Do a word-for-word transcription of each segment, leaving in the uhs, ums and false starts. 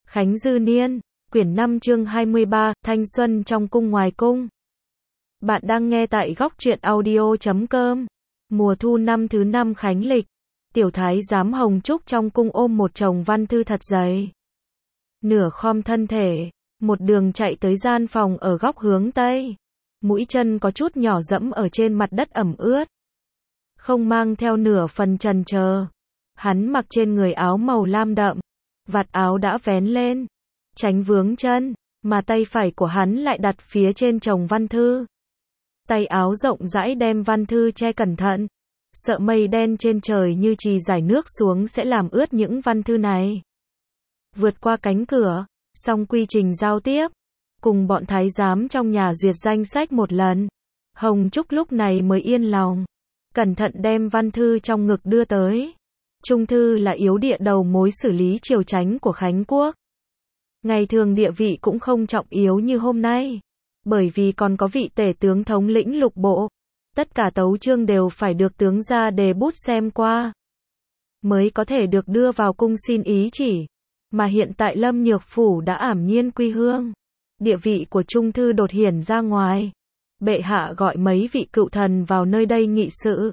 Khánh Dư Niên, quyển năm chương hai mươi ba, Thanh xuân trong cung ngoài cung. Bạn đang nghe tại góc truyện audio chấm com. Mùa thu năm thứ năm Khánh lịch, tiểu thái giám Hồng Trúc trong cung ôm một chồng văn thư thật dày. Nửa khom thân thể, một đường chạy tới gian phòng ở góc hướng tây. Mũi chân có chút nhỏ dẫm ở trên mặt đất ẩm ướt. Không mang theo nửa phần chần chờ. Hắn mặc trên người áo màu lam đậm. Vạt áo đã vén lên, tránh vướng chân, mà tay phải của hắn lại đặt phía trên chồng văn thư. Tay áo rộng rãi đem văn thư che cẩn thận, sợ mây đen trên trời như chì rải nước xuống sẽ làm ướt những văn thư này. Vượt qua cánh cửa, xong quy trình giao tiếp, cùng bọn thái giám trong nhà duyệt danh sách một lần, Hồng Trúc lúc này mới yên lòng, cẩn thận đem văn thư trong ngực đưa tới. Trung thư là yếu địa đầu mối xử lý triều chánh của Khánh Quốc. Ngày thường địa vị cũng không trọng yếu như hôm nay, bởi vì còn có vị tể tướng thống lĩnh lục bộ. Tất cả tấu chương đều phải được tướng ra đề bút xem qua, mới có thể được đưa vào cung xin ý chỉ. Mà hiện tại Lâm Nhược Phủ đã ảm nhiên quy hương. Địa vị của trung thư đột hiển ra ngoài. Bệ hạ gọi mấy vị cựu thần vào nơi đây nghị sự.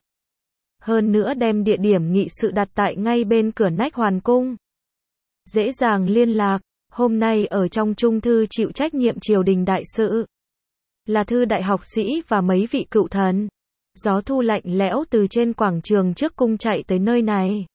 Hơn nữa đem địa điểm nghị sự đặt tại ngay bên cửa nách hoàn cung. Dễ dàng liên lạc, hôm nay ở trong trung thư chịu trách nhiệm triều đình đại sự. Là thư đại học sĩ và mấy vị cựu thần. Gió thu lạnh lẽo từ trên quảng trường trước cung chạy tới nơi này.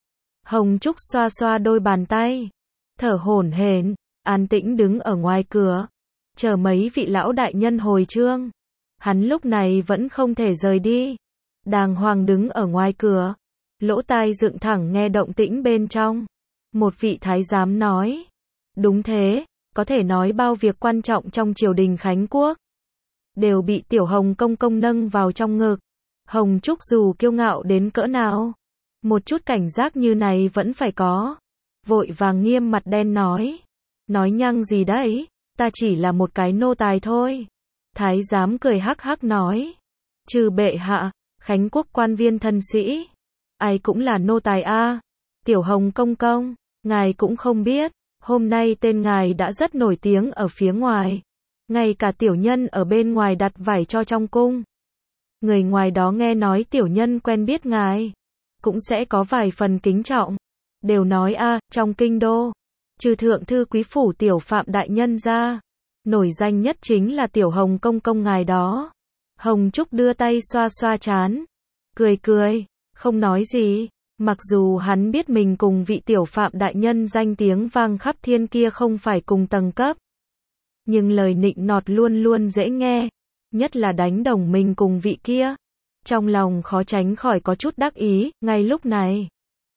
Hồng Trúc xoa xoa đôi bàn tay, thở hổn hển, an tĩnh đứng ở ngoài cửa, chờ mấy vị lão đại nhân hồi chương. Hắn lúc này vẫn không thể rời đi. Đàng hoàng đứng ở ngoài cửa, lỗ tai dựng thẳng nghe động tĩnh bên trong. Một vị thái giám nói, đúng thế, có thể nói bao việc quan trọng trong triều đình Khánh Quốc đều bị tiểu Hồng công công nâng vào trong ngực. Hồng Trúc dù kiêu ngạo đến cỡ nào, một chút cảnh giác như này vẫn phải có. Vội vàng nghiêm mặt đen nói, nói nhăng gì đấy, ta chỉ là một cái nô tài thôi. Thái giám cười hắc hắc nói, trừ bệ hạ, Khánh Quốc quan viên thân sĩ, ai cũng là nô tài a. Tiểu Hồng công công, ngài cũng không biết, hôm nay tên ngài đã rất nổi tiếng ở phía ngoài. Ngay cả tiểu nhân ở bên ngoài đặt vải cho trong cung. Người ngoài đó nghe nói tiểu nhân quen biết ngài, cũng sẽ có vài phần kính trọng. Đều nói a, trong kinh đô, trừ thượng thư quý phủ tiểu phạm đại nhân ra, nổi danh nhất chính là tiểu Hồng công công ngài đó. Hồng Trúc đưa tay xoa xoa trán, cười cười, không nói gì. Mặc dù hắn biết mình cùng vị tiểu phạm đại nhân danh tiếng vang khắp thiên kia không phải cùng tầng cấp, nhưng lời nịnh nọt luôn luôn dễ nghe, nhất là đánh đồng mình cùng vị kia. Trong lòng khó tránh khỏi có chút đắc ý. Ngay lúc này,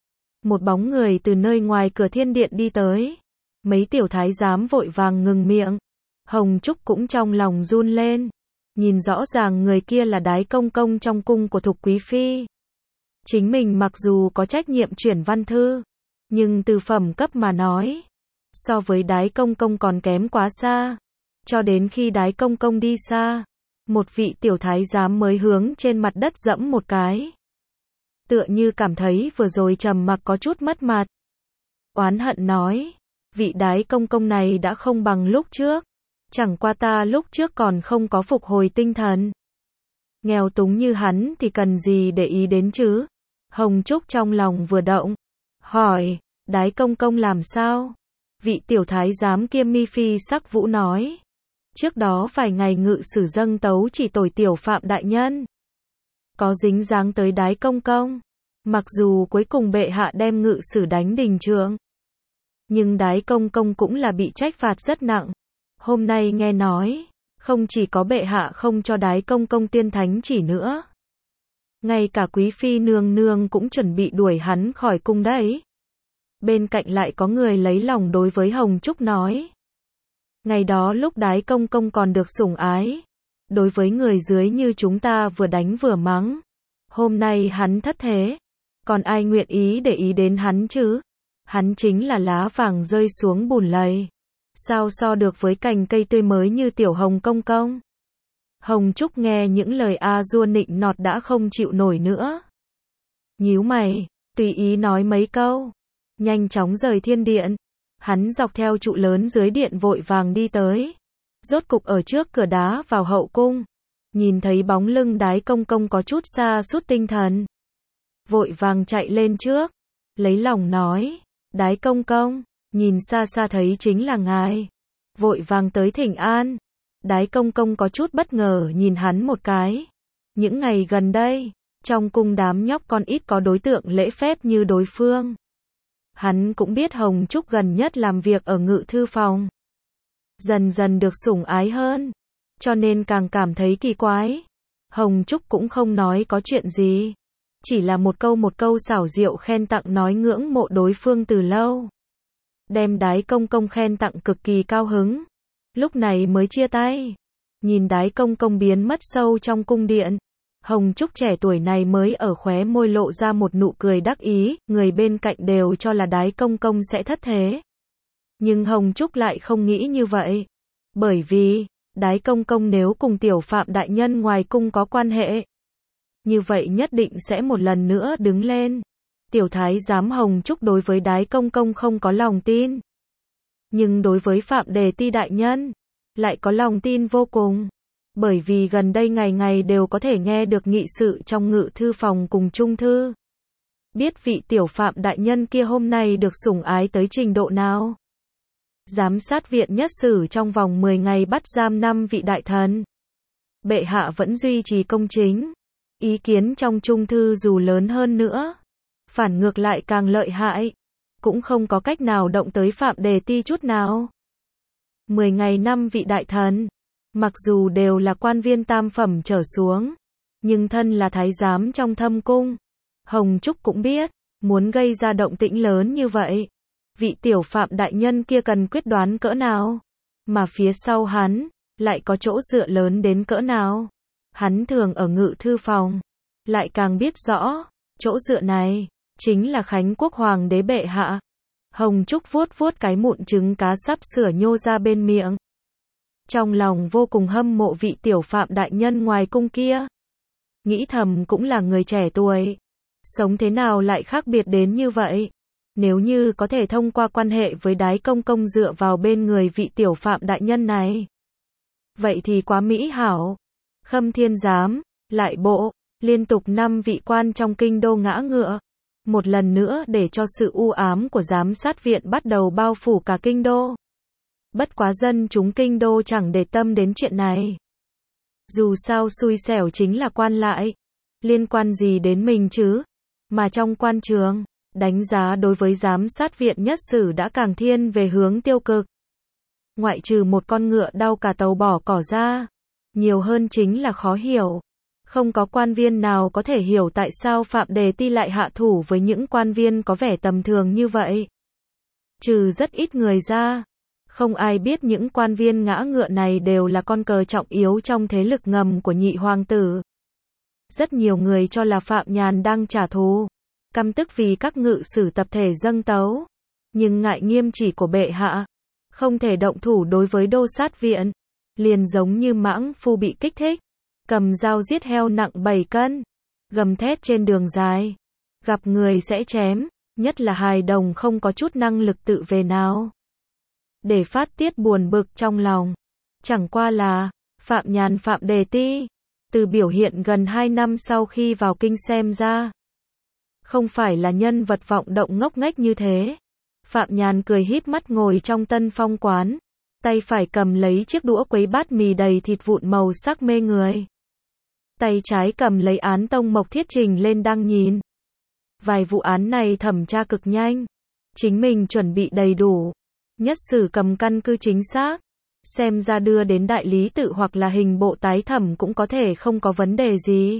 một bóng người từ nơi ngoài cửa thiên điện đi tới. Mấy tiểu thái giám vội vàng ngừng miệng. Hồng Trúc cũng trong lòng run lên. Nhìn rõ ràng người kia là đái công công trong cung của Thục Quý Phi. Chính mình mặc dù có trách nhiệm chuyển văn thư, nhưng từ phẩm cấp mà nói, so với đái công công còn kém quá xa. Cho đến khi đái công công đi xa, một vị tiểu thái giám mới hướng trên mặt đất dẫm một cái. Tựa như cảm thấy vừa rồi trầm mặc có chút mất mặt. Oán hận nói, vị đái công công này đã không bằng lúc trước. Chẳng qua ta lúc trước còn không có phục hồi tinh thần. Nghèo túng như hắn thì cần gì để ý đến chứ? Hồng Trúc trong lòng vừa động, hỏi, đái công công làm sao? Vị tiểu thái giám kia mi phi sắc vũ nói, trước đó vài ngày ngự sử dâng tấu chỉ tội tiểu phạm đại nhân, có dính dáng tới đái công công. Mặc dù cuối cùng bệ hạ đem ngự sử đánh đình trượng, nhưng đái công công cũng là bị trách phạt rất nặng. Hôm nay nghe nói, không chỉ có bệ hạ không cho đái công công tiên thánh chỉ nữa, ngay cả quý phi nương nương cũng chuẩn bị đuổi hắn khỏi cung đấy. Bên cạnh lại có người lấy lòng đối với Hồng Trúc nói, ngày đó lúc đái công công còn được sủng ái, đối với người dưới như chúng ta vừa đánh vừa mắng. Hôm nay hắn thất thế, còn ai nguyện ý để ý đến hắn chứ? Hắn chính là lá vàng rơi xuống bùn lầy, sao so được với cành cây tươi mới như tiểu Hồng công công? Hồng Trúc nghe những lời a dua nịnh nọt đã không chịu nổi nữa. Nhíu mày, tùy ý nói mấy câu, nhanh chóng rời thiên điện. Hắn dọc theo trụ lớn dưới điện vội vàng đi tới. Rốt cục ở trước cửa đá vào hậu cung. Nhìn thấy bóng lưng Đái Công Công có chút sa sút tinh thần. Vội vàng chạy lên trước. Lấy lòng nói. Đái Công Công, nhìn xa xa thấy chính là ngài. Vội vàng tới thỉnh an. Đái Công Công có chút bất ngờ nhìn hắn một cái. Những ngày gần đây, trong cung đám nhóc con ít có đối tượng lễ phép như đối phương. Hắn cũng biết Hồng Trúc gần nhất làm việc ở ngự thư phòng. Dần dần được sủng ái hơn. Cho nên càng cảm thấy kỳ quái. Hồng Trúc cũng không nói có chuyện gì. Chỉ là một câu một câu xảo diệu khen tặng nói ngưỡng mộ đối phương từ lâu. Đem Đái Công Công khen tặng cực kỳ cao hứng. Lúc này mới chia tay. Nhìn Đái Công Công biến mất sâu trong cung điện. Hồng Trúc trẻ tuổi này mới ở khóe môi lộ ra một nụ cười đắc ý. Người bên cạnh đều cho là Đái Công Công sẽ thất thế. Nhưng Hồng Trúc lại không nghĩ như vậy. Bởi vì, Đái Công Công nếu cùng Tiểu Phạm đại nhân ngoài cung có quan hệ, như vậy nhất định sẽ một lần nữa đứng lên. Tiểu thái giám Hồng Trúc đối với Đái Công Công không có lòng tin. Nhưng đối với Phạm Đề Ti đại nhân, lại có lòng tin vô cùng. Bởi vì gần đây ngày ngày đều có thể nghe được nghị sự trong ngự thư phòng cùng trung thư. Biết vị Tiểu Phạm đại nhân kia hôm nay được sủng ái tới trình độ nào. Giám sát viện nhất sử trong vòng mười ngày bắt giam năm vị đại thần. Bệ hạ vẫn duy trì công chính. Ý kiến trong trung thư dù lớn hơn nữa, phản ngược lại càng lợi hại. Cũng không có cách nào động tới Phạm Đề Ti chút nào. Mười ngày năm vị đại thần, mặc dù đều là quan viên tam phẩm trở xuống, nhưng thân là thái giám trong thâm cung. Hồng Trúc cũng biết, muốn gây ra động tĩnh lớn như vậy, vị Tiểu Phạm đại nhân kia cần quyết đoán cỡ nào, mà phía sau hắn, lại có chỗ dựa lớn đến cỡ nào. Hắn thường ở ngự thư phòng, lại càng biết rõ, chỗ dựa này, chính là Khánh Quốc Hoàng đế bệ hạ. Hồng Trúc vuốt vuốt cái mụn trứng cá sắp sửa nhô ra bên miệng. Trong lòng vô cùng hâm mộ vị Tiểu Phạm đại nhân ngoài cung kia. Nghĩ thầm cũng là người trẻ tuổi. Sống thế nào lại khác biệt đến như vậy? Nếu như có thể thông qua quan hệ với Đái Công Công dựa vào bên người vị Tiểu Phạm đại nhân này. Vậy thì quá mỹ hảo. Khâm Thiên Giám, lại bộ, liên tục năm vị quan trong kinh đô ngã ngựa. Một lần nữa để cho sự u ám của giám sát viện bắt đầu bao phủ cả kinh đô. Bất quá dân chúng kinh đô chẳng để tâm đến chuyện này. Dù sao xui xẻo chính là quan lại. Liên quan gì đến mình chứ? Mà trong quan trường, đánh giá đối với giám sát viện nhất sử đã càng thiên về hướng tiêu cực. Ngoại trừ một con ngựa đau cả tàu bỏ cỏ ra. Nhiều hơn chính là khó hiểu. Không có quan viên nào có thể hiểu tại sao Phạm Đề Ti lại hạ thủ với những quan viên có vẻ tầm thường như vậy. Trừ rất ít người ra, không ai biết những quan viên ngã ngựa này đều là con cờ trọng yếu trong thế lực ngầm của nhị hoàng tử. Rất nhiều người cho là Phạm Nhàn đang trả thù, căm tức vì các ngự sử tập thể dâng tấu. Nhưng ngại nghiêm chỉ của bệ hạ, không thể động thủ đối với đô sát viện. Liền giống như mãng phu bị kích thích, cầm dao giết heo nặng bảy cân, gầm thét trên đường dài, gặp người sẽ chém, nhất là hài đồng không có chút năng lực tự vệ nào. Để phát tiết buồn bực trong lòng, chẳng qua là, Phạm Nhàn Phạm Đề Ti, từ biểu hiện gần hai năm sau khi vào kinh xem ra, không phải là nhân vật vọng động ngốc nghếch như thế. Phạm Nhàn cười híp mắt ngồi trong Tân Phong quán, tay phải cầm lấy chiếc đũa quấy bát mì đầy thịt vụn màu sắc mê người. Tay trái cầm lấy án tông mộc thiết trình lên đang nhìn. Vài vụ án này thẩm tra cực nhanh. Chính mình chuẩn bị đầy đủ. Nhất sử cầm căn cứ chính xác. Xem ra đưa đến đại lý tự hoặc là hình bộ tái thẩm cũng có thể không có vấn đề gì.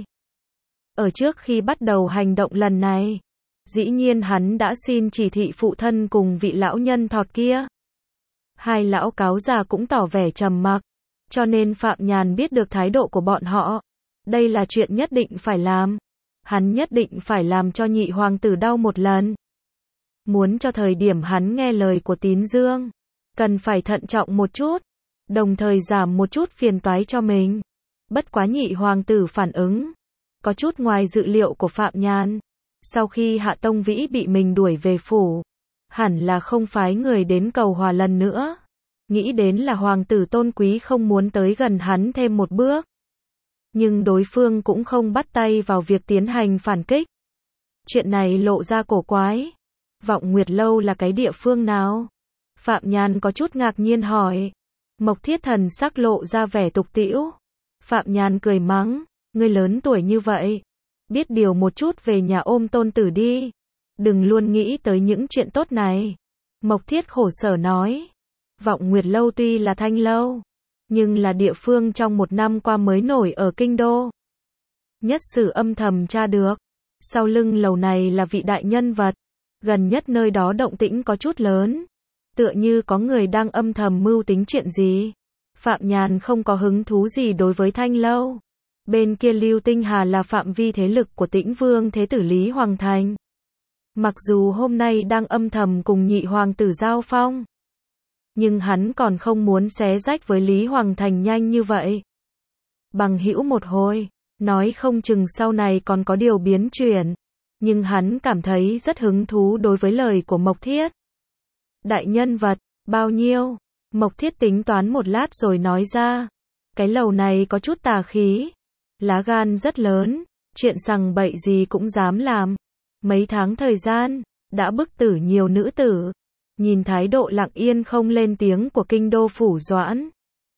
Ở trước khi bắt đầu hành động lần này, dĩ nhiên hắn đã xin chỉ thị phụ thân cùng vị lão nhân thọt kia. Hai lão cáo già cũng tỏ vẻ trầm mặc, cho nên Phạm Nhàn biết được thái độ của bọn họ. Đây là chuyện nhất định phải làm. Hắn nhất định phải làm cho nhị hoàng tử đau một lần. Muốn cho thời điểm hắn nghe lời của Tín Dương, cần phải thận trọng một chút, đồng thời giảm một chút phiền toái cho mình. Bất quá nhị hoàng tử phản ứng, có chút ngoài dự liệu của Phạm Nhàn. Sau khi Hạ Tông Vĩ bị mình đuổi về phủ, hẳn là không phái người đến cầu hòa lần nữa. Nghĩ đến là hoàng tử tôn quý không muốn tới gần hắn thêm một bước. Nhưng đối phương cũng không bắt tay vào việc tiến hành phản kích. Chuyện này lộ ra cổ quái. Vọng Nguyệt Lâu là cái địa phương nào? Phạm Nhàn có chút ngạc nhiên hỏi. Mộc Thiết Thần sắc lộ ra vẻ tục tĩu. Phạm Nhàn cười mắng, ngươi lớn tuổi như vậy, biết điều một chút về nhà ôm tôn tử đi. Đừng luôn nghĩ tới những chuyện tốt này. Mộc Thiết khổ sở nói. Vọng Nguyệt Lâu tuy là thanh lâu, nhưng là địa phương trong một năm qua mới nổi ở kinh đô. Nhất sử âm thầm tra được. Sau lưng lầu này là vị đại nhân vật. Gần nhất nơi đó động tĩnh có chút lớn. Tựa như có người đang âm thầm mưu tính chuyện gì. Phạm Nhàn không có hứng thú gì đối với thanh lâu. Bên kia Lưu Tinh Hà là phạm vi thế lực của Tĩnh Vương Thế tử Lý Hoàng Thành. Mặc dù hôm nay đang âm thầm cùng nhị hoàng tử giao phong, nhưng hắn còn không muốn xé rách với Lý Hoàng Thành nhanh như vậy. Bằng hữu một hồi, nói không chừng sau này còn có điều biến chuyển. Nhưng hắn cảm thấy rất hứng thú đối với lời của Mộc Thiết. Đại nhân vật, bao nhiêu? Mộc Thiết tính toán một lát rồi nói ra. Cái lầu này có chút tà khí. Lá gan rất lớn, chuyện sằng bậy gì cũng dám làm. Mấy tháng thời gian, đã bức tử nhiều nữ tử. Nhìn thái độ lặng yên không lên tiếng của kinh đô phủ Doãn.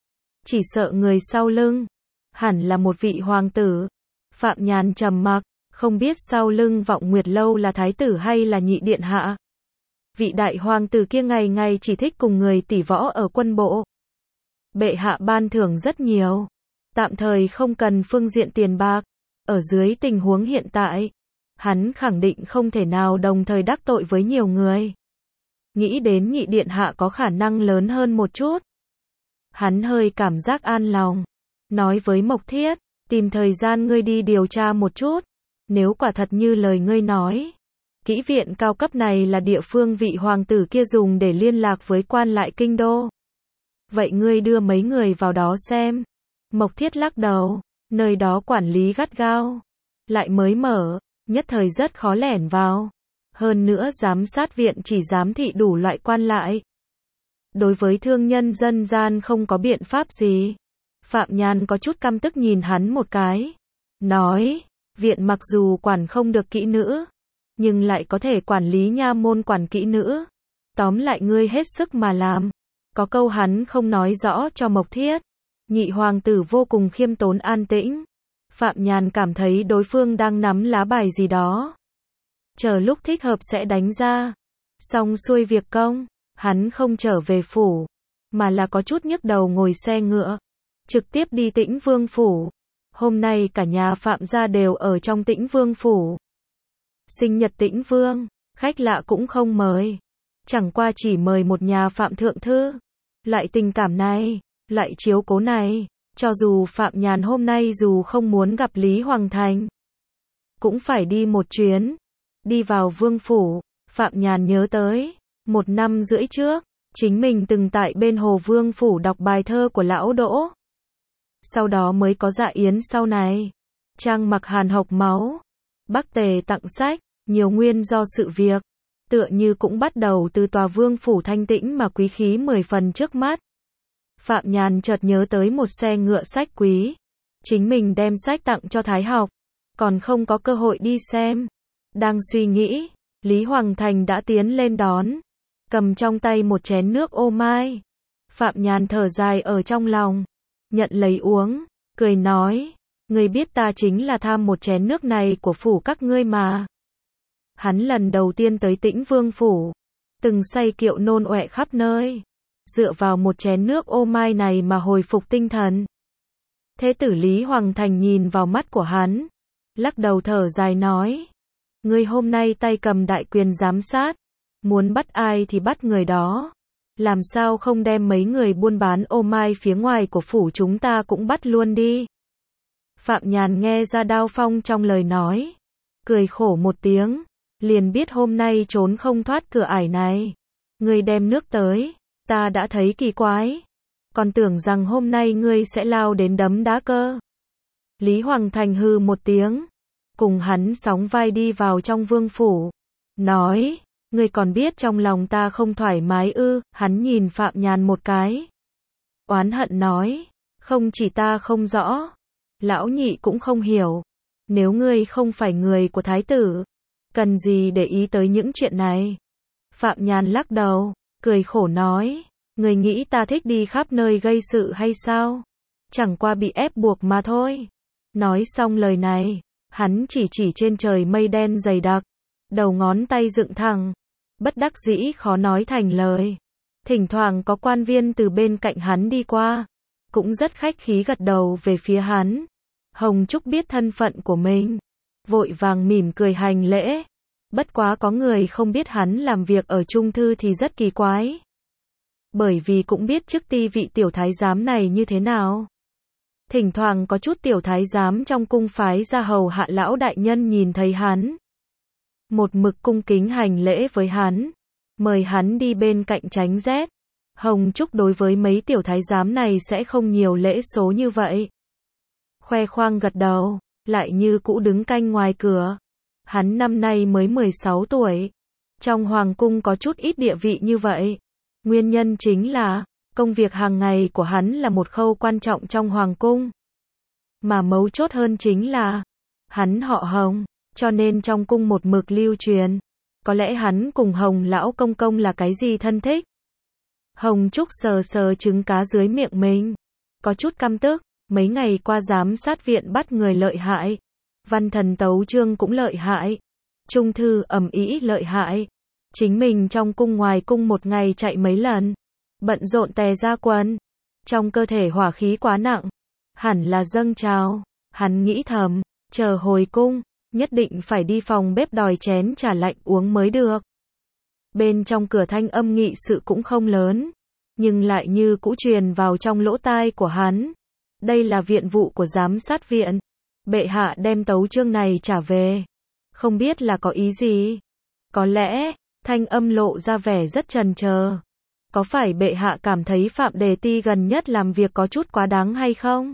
Chỉ sợ người sau lưng, hẳn là một vị hoàng tử. Phạm Nhàn trầm mặc, không biết sau lưng Vọng Nguyệt Lâu là thái tử hay là nhị điện hạ. Vị đại hoàng tử kia ngày ngày chỉ thích cùng người tỷ võ ở quân bộ. Bệ hạ ban thưởng rất nhiều. Tạm thời không cần phương diện tiền bạc. Ở dưới tình huống hiện tại, hắn khẳng định không thể nào đồng thời đắc tội với nhiều người. Nghĩ đến nhị điện hạ có khả năng lớn hơn một chút. Hắn hơi cảm giác an lòng. Nói với Mộc Thiết, tìm thời gian ngươi đi điều tra một chút. Nếu quả thật như lời ngươi nói, kỹ viện cao cấp này là địa phương vị hoàng tử kia dùng để liên lạc với quan lại kinh đô. Vậy ngươi đưa mấy người vào đó xem. Mộc Thiết lắc đầu, nơi đó quản lý gắt gao. Lại mới mở, nhất thời rất khó lẻn vào. Hơn nữa giám sát viện chỉ giám thị đủ loại quan lại. Đối với thương nhân dân gian không có biện pháp gì. Phạm Nhàn có chút căm tức nhìn hắn một cái. Nói, viện mặc dù quản không được kỹ nữ, nhưng lại có thể quản lý nha môn quản kỹ nữ. Tóm lại ngươi hết sức mà làm. Có câu hắn không nói rõ cho Mộc Thiết. Nhị hoàng tử vô cùng khiêm tốn an tĩnh. Phạm Nhàn cảm thấy đối phương đang nắm lá bài gì đó. Chờ lúc thích hợp sẽ đánh ra. Xong xuôi việc công, hắn không trở về phủ, mà là có chút nhức đầu ngồi xe ngựa, trực tiếp đi Tĩnh Vương phủ. Hôm nay cả nhà Phạm gia đều ở trong Tĩnh Vương phủ. Sinh nhật Tĩnh Vương, khách lạ cũng không mời. Chẳng qua chỉ mời một nhà Phạm thượng thư. Loại tình cảm này, loại chiếu cố này, cho dù Phạm Nhàn hôm nay dù không muốn gặp Lý Hoàng Thành, cũng phải đi một chuyến. Đi vào vương phủ, Phạm Nhàn nhớ tới, một năm rưỡi trước, chính mình từng tại bên hồ vương phủ đọc bài thơ của lão Đỗ. Sau đó mới có dạ yến sau này. Trang mặc hàn hộc máu. Bắc Tề tặng sách, nhiều nguyên do sự việc. Tựa như cũng bắt đầu từ tòa vương phủ thanh tĩnh mà quý khí mười phần trước mắt. Phạm Nhàn chợt nhớ tới một xe ngựa sách quý. Chính mình đem sách tặng cho Thái học, còn không có cơ hội đi xem. Đang suy nghĩ, Lý Hoàng Thành đã tiến lên đón, cầm trong tay một chén nước ô mai. Phạm Nhàn thở dài ở trong lòng, nhận lấy uống, cười nói, ngươi biết ta chính là tham một chén nước này của phủ các ngươi mà. Hắn lần đầu tiên tới Tĩnh Vương phủ, từng say kiệu nôn ọe khắp nơi, dựa vào một chén nước ô mai này mà hồi phục tinh thần. Thế tử Lý Hoàng Thành nhìn vào mắt của hắn, lắc đầu thở dài nói, ngươi hôm nay tay cầm đại quyền giám sát, muốn bắt ai thì bắt người đó. Làm sao không đem mấy người buôn bán ô mai phía ngoài của phủ chúng ta cũng bắt luôn đi. Phạm Nhàn nghe ra đao phong trong lời nói, cười khổ một tiếng, liền biết hôm nay trốn không thoát cửa ải này. Ngươi đem nước tới, ta đã thấy kỳ quái, còn tưởng rằng hôm nay ngươi sẽ lao đến đấm đá cơ. Lý Hoàng Thành hừ một tiếng, cùng hắn sóng vai đi vào trong vương phủ, nói, Ngươi còn biết trong lòng ta không thoải mái ư? Hắn nhìn Phạm Nhàn một cái. Oán hận nói, không chỉ ta không rõ, lão nhị cũng không hiểu. Nếu ngươi không phải người của thái tử, cần gì để ý tới những chuyện này? Phạm Nhàn lắc đầu, cười khổ nói, ngươi nghĩ ta thích đi khắp nơi gây sự hay sao? Chẳng qua bị ép buộc mà thôi. Nói xong lời này, hắn chỉ chỉ trên trời mây đen dày đặc, đầu ngón tay dựng thẳng, bất đắc dĩ khó nói thành lời. Thỉnh thoảng có quan viên từ bên cạnh hắn đi qua, cũng rất khách khí gật đầu về phía hắn. Hồng Trúc biết thân phận của mình, vội vàng mỉm cười hành lễ. Bất quá có người không biết hắn làm việc ở Trung Thư thì rất kỳ quái. Bởi vì cũng biết chức ti vị tiểu thái giám này như thế nào. Thỉnh thoảng có chút tiểu thái giám trong cung phái ra hầu hạ lão đại nhân nhìn thấy hắn, một mực cung kính hành lễ với hắn, mời hắn đi bên cạnh tránh rét. Hồng Trúc đối với mấy tiểu thái giám này sẽ không nhiều lễ số như vậy. Khoe khoang gật đầu, lại như cũ đứng canh ngoài cửa. Hắn năm nay mới mười sáu tuổi. Trong hoàng cung có chút ít địa vị như vậy. Nguyên nhân chính là, công việc hàng ngày của hắn là một khâu quan trọng trong hoàng cung. Mà mấu chốt hơn chính là, hắn họ Hồng, cho nên trong cung một mực lưu truyền. Có lẽ hắn cùng Hồng lão công công là cái gì thân thích. Hồng Trúc sờ sờ trứng cá dưới miệng mình, có chút căm tức. Mấy ngày qua giám sát viện bắt người lợi hại, văn thần tấu chương cũng lợi hại, Trung Thư ầm ĩ lợi hại. Chính mình trong cung ngoài cung một ngày chạy mấy lần, bận rộn tè ra quần, trong cơ thể hỏa khí quá nặng, hẳn là dâng trào. Hắn nghĩ thầm, chờ hồi cung, nhất định phải đi phòng bếp đòi chén trà lạnh uống mới được. Bên trong cửa thanh âm nghị sự cũng không lớn, nhưng lại như cũ truyền vào trong lỗ tai của hắn. Đây là viện vụ của giám sát viện. Bệ hạ đem tấu chương này trả về. Không biết là có ý gì? Có lẽ, thanh âm lộ ra vẻ rất trần chờ. Có phải bệ hạ cảm thấy Phạm Đề Ti gần nhất làm việc có chút quá đáng hay không?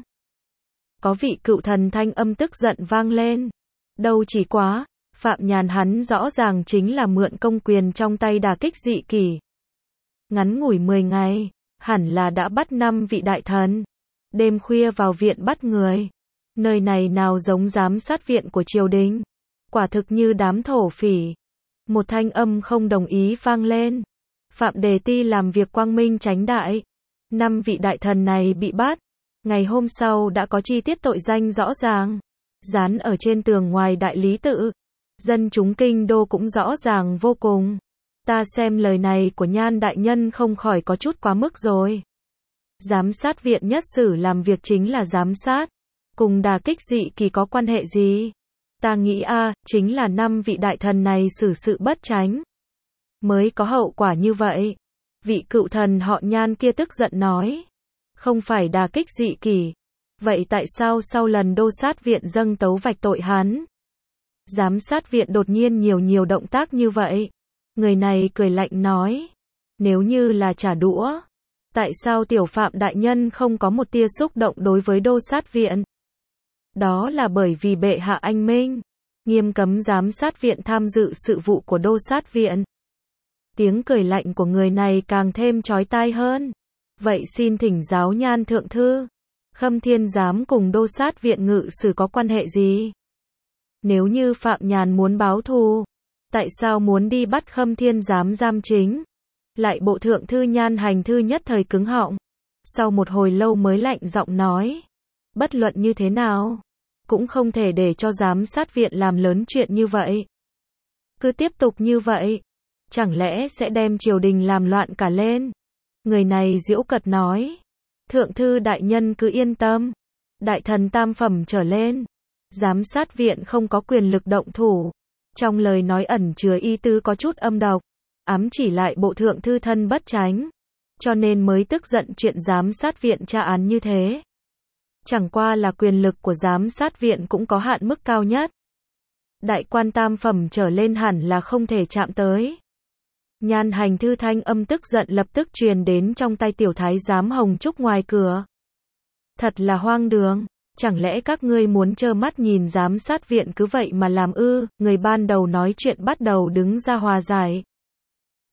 Có vị cựu thần thanh âm tức giận vang lên. Đâu chỉ quá, Phạm Nhàn hắn rõ ràng chính là mượn công quyền trong tay đả kích dị kỷ. Ngắn ngủi mười ngày, hẳn là đã bắt năm vị đại thần. Đêm khuya vào viện bắt người. Nơi này nào giống giám sát viện của triều đình. Quả thực như đám thổ phỉ. Một thanh âm không đồng ý vang lên. Phạm Đề Ti làm việc quang minh chánh đại. Năm vị đại thần này bị bắt. Ngày hôm sau đã có chi tiết tội danh rõ ràng. Dán ở trên tường ngoài đại lý tự. Dân chúng kinh đô cũng rõ ràng vô cùng. Ta xem lời này của Nhan đại nhân không khỏi có chút quá mức rồi. Giám sát viện nhất sử làm việc chính là giám sát. Cùng đả kích dị kỳ có quan hệ gì? Ta nghĩ a à, chính là năm vị đại thần này xử sự bất chánh. Mới có hậu quả như vậy. Vị cựu thần họ Nhan kia tức giận nói. Không phải đả kích dị kỳ. Vậy tại sao sau lần đô sát viện dâng tấu vạch tội hắn? Giám sát viện đột nhiên nhiều nhiều động tác như vậy. Người này cười lạnh nói. Nếu như là trả đũa. Tại sao tiểu Phạm đại nhân không có một tia xúc động đối với đô sát viện? Đó là bởi vì bệ hạ anh minh, nghiêm cấm giám sát viện tham dự sự vụ của đô sát viện. Tiếng cười lạnh của người này càng thêm chói tai hơn. Vậy xin thỉnh giáo Nhan thượng thư, Khâm Thiên giám cùng đô sát viện ngự sử có quan hệ gì? Nếu như Phạm Nhàn muốn báo thù, tại sao muốn đi bắt Khâm Thiên giám giam chính? Lại bộ thượng thư Nhan hành thư nhất thời cứng họng. Sau một hồi lâu mới lạnh giọng nói. Bất luận như thế nào, cũng không thể để cho giám sát viện làm lớn chuyện như vậy. Cứ tiếp tục như vậy, chẳng lẽ sẽ đem triều đình làm loạn cả lên? Người này giễu cợt nói. Thượng thư đại nhân cứ yên tâm. Đại thần tam phẩm trở lên. Giám sát viện không có quyền lực động thủ. Trong lời nói ẩn chứa ý tứ có chút âm độc. Ám chỉ lại bộ thượng thư thân bất chánh. Cho nên mới tức giận chuyện giám sát viện tra án như thế. Chẳng qua là quyền lực của giám sát viện cũng có hạn mức cao nhất. Đại quan tam phẩm trở lên hẳn là không thể chạm tới. Nhan hành thư thanh âm tức giận lập tức truyền đến trong tay tiểu thái giám Hồng Trúc ngoài cửa. Thật là hoang đường. Chẳng lẽ các ngươi muốn trơ mắt nhìn giám sát viện cứ vậy mà làm ư? Người ban đầu nói chuyện bắt đầu đứng ra hòa giải.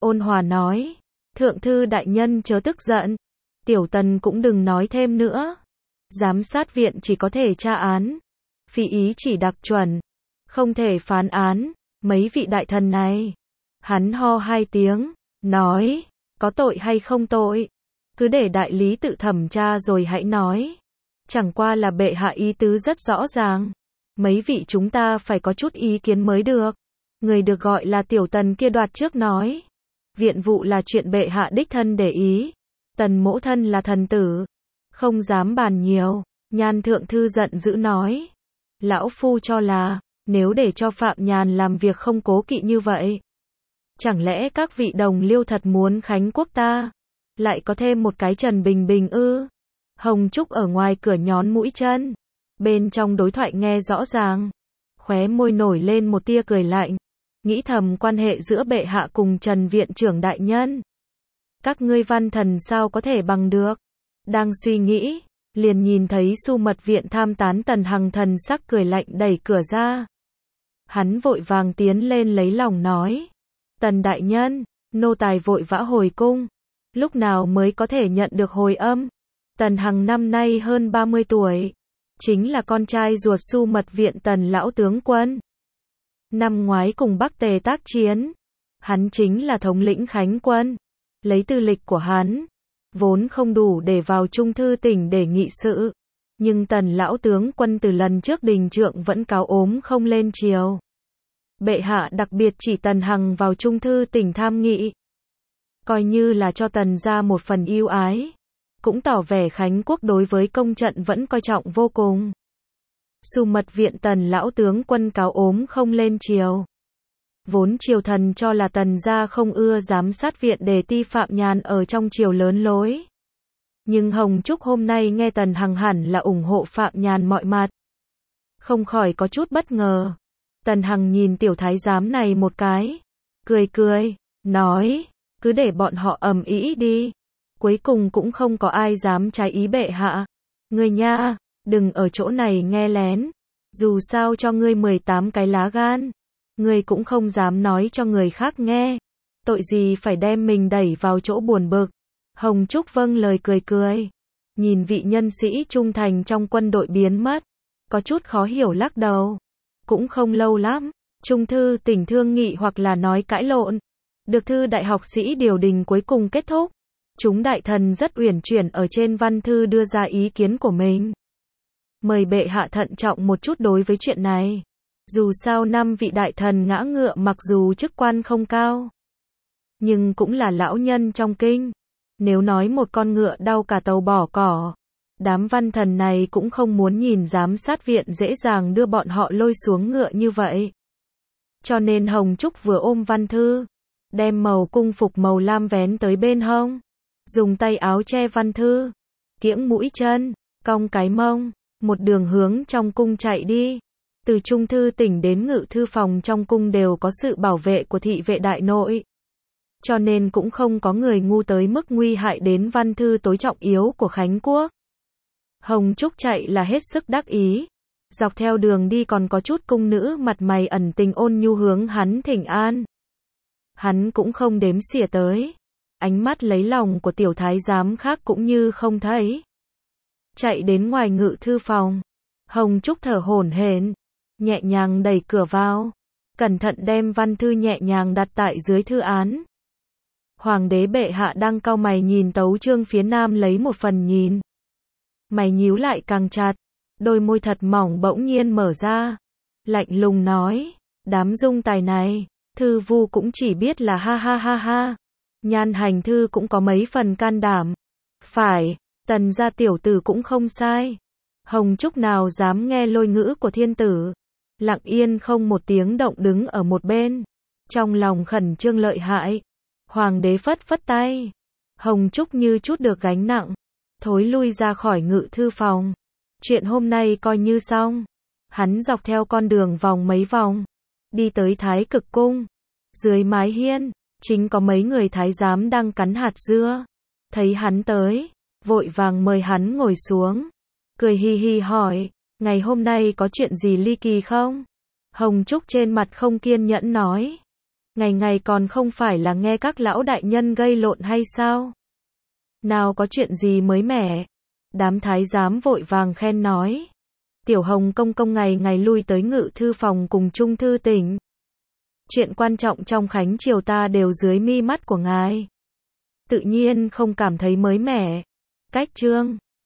ôn hòa nói, thượng thư đại nhân chớ tức giận, tiểu tần cũng đừng nói thêm nữa. Giám sát viện chỉ có thể tra án, phi ý chỉ đặc chuẩn, không thể phán án, mấy vị đại thần này. Hắn ho hai tiếng, nói, có tội hay không tội, cứ để đại lý tự thẩm tra rồi hãy nói. Chẳng qua là bệ hạ ý tứ rất rõ ràng, mấy vị chúng ta phải có chút ý kiến mới được. Người được gọi là tiểu tần kia đoạt trước nói, viện vụ là chuyện bệ hạ đích thân để ý, tần mỗ thân là thần tử, không dám bàn nhiều. Nhan thượng thư giận dữ nói, lão phu cho là, nếu để cho Phạm Nhàn làm việc không cố kỵ như vậy, chẳng lẽ các vị đồng liêu thật muốn khánh quốc ta, lại có thêm một cái Trần Bình Bình ư? Hồng Trúc ở ngoài cửa nhón mũi chân, bên trong đối thoại nghe rõ ràng, khóe môi nổi lên một tia cười lạnh, nghĩ thầm quan hệ giữa bệ hạ cùng Trần viện trưởng đại nhân. Các ngươi văn thần sao có thể bằng được? Đang suy nghĩ, liền nhìn thấy Su Mật viện tham tán Tần Hằng thần sắc cười lạnh đẩy cửa ra. Hắn vội vàng tiến lên lấy lòng nói, Tần đại nhân, nô tài vội vã hồi cung, lúc nào mới có thể nhận được hồi âm? Tần Hằng năm nay hơn ba mươi tuổi, chính là con trai ruột Su Mật viện Tần lão tướng quân. Năm ngoái cùng Bắc Tề tác chiến, hắn chính là thống lĩnh khánh quân. Lấy tư lịch của hắn, vốn không đủ để vào trung thư tỉnh để nghị sự, nhưng Tần lão tướng quân từ lần trước đình trượng vẫn cáo ốm không lên triều. Bệ hạ đặc biệt chỉ Tần Hằng vào trung thư tỉnh tham nghị, coi như là cho Tần gia một phần ưu ái, cũng tỏ vẻ khánh quốc đối với công trận vẫn coi trọng vô cùng. Su Mật viện Tần lão tướng quân cáo ốm không lên triều, vốn triều thần cho là Tần gia không ưa giám sát viện để ti Phạm Nhàn ở trong triều lớn lối. Nhưng Hồng Trúc hôm nay nghe Tần Hằng hẳn là ủng hộ Phạm Nhàn mọi mặt, không khỏi có chút bất ngờ. Tần Hằng nhìn tiểu thái giám này một cái, cười cười, nói, cứ để bọn họ ầm ĩ đi, cuối cùng cũng không có ai dám trái ý bệ hạ. Ngươi nha, đừng ở chỗ này nghe lén, dù sao cho ngươi mười tám cái lá gan, ngươi cũng không dám nói cho người khác nghe, tội gì phải đem mình đẩy vào chỗ buồn bực. Hồng Trúc vâng lời cười cười, nhìn vị nhân sĩ trung thành trong quân đội biến mất, có chút khó hiểu lắc đầu. Cũng không lâu lắm, trung thư tỉnh thương nghị hoặc là nói cãi lộn, được thư đại học sĩ điều đình cuối cùng kết thúc. Chúng đại thần rất uyển chuyển ở trên văn thư đưa ra ý kiến của mình. Mời bệ hạ thận trọng một chút đối với chuyện này. Dù sao năm vị đại thần ngã ngựa mặc dù chức quan không cao, nhưng cũng là lão nhân trong kinh. Nếu nói một con ngựa đau cả tàu bỏ cỏ, đám văn thần này cũng không muốn nhìn giám sát viện dễ dàng đưa bọn họ lôi xuống ngựa như vậy. Cho nên Hồng Trúc vừa ôm văn thư, đem màu cung phục màu lam vén tới bên hông, dùng tay áo che văn thư, kiễng mũi chân, cong cái mông, một đường hướng trong cung chạy đi. Từ trung thư tỉnh đến ngự thư phòng trong cung đều có sự bảo vệ của thị vệ đại nội, cho nên cũng không có người ngu tới mức nguy hại đến văn thư tối trọng yếu của Khánh quốc. Hồng Trúc chạy là hết sức đắc ý, dọc theo đường đi còn có chút cung nữ mặt mày ẩn tình ôn nhu hướng hắn thỉnh an. Hắn cũng không đếm xỉa tới, ánh mắt lấy lòng của tiểu thái giám khác cũng như không thấy. Chạy đến ngoài ngự thư phòng, Hồng Trúc thở hổn hển, nhẹ nhàng đẩy cửa vào, cẩn thận đem văn thư nhẹ nhàng đặt tại dưới thư án. Hoàng đế bệ hạ đang cau mày nhìn tấu chương phía nam lấy một phần nhìn. Mày nhíu lại càng chặt, đôi môi thật mỏng bỗng nhiên mở ra, lạnh lùng nói, đám dung tài này, thư vu cũng chỉ biết là ha ha ha ha. Nhan hành thư cũng có mấy phần can đảm. Phải, Tần gia tiểu tử cũng không sai. Hồng Trúc nào dám nghe lôi ngữ của thiên tử, lặng yên không một tiếng động đứng ở một bên, trong lòng khẩn trương lợi hại. Hoàng đế phất phất tay, Hồng Trúc như chút được gánh nặng, thối lui ra khỏi ngự thư phòng. Chuyện hôm nay coi như xong. Hắn dọc theo con đường vòng mấy vòng, đi tới Thái Cực cung. Dưới mái hiên, chính có mấy người thái giám đang cắn hạt dưa. Thấy hắn tới, vội vàng mời hắn ngồi xuống, cười hi hi hỏi, ngày hôm nay có chuyện gì ly kỳ không? Hồng Trúc trên mặt không kiên nhẫn nói, Ngày ngày còn không phải là nghe các lão đại nhân gây lộn hay sao? Nào có chuyện gì mới mẻ? Đám thái giám vội vàng khen nói. Tiểu Hồng công công ngày ngày lui tới ngự thư phòng cùng Trung thư tỉnh. Chuyện quan trọng trong khánh triều ta đều dưới mi mắt của ngài. Tự nhiên không cảm thấy mới mẻ. Cách chương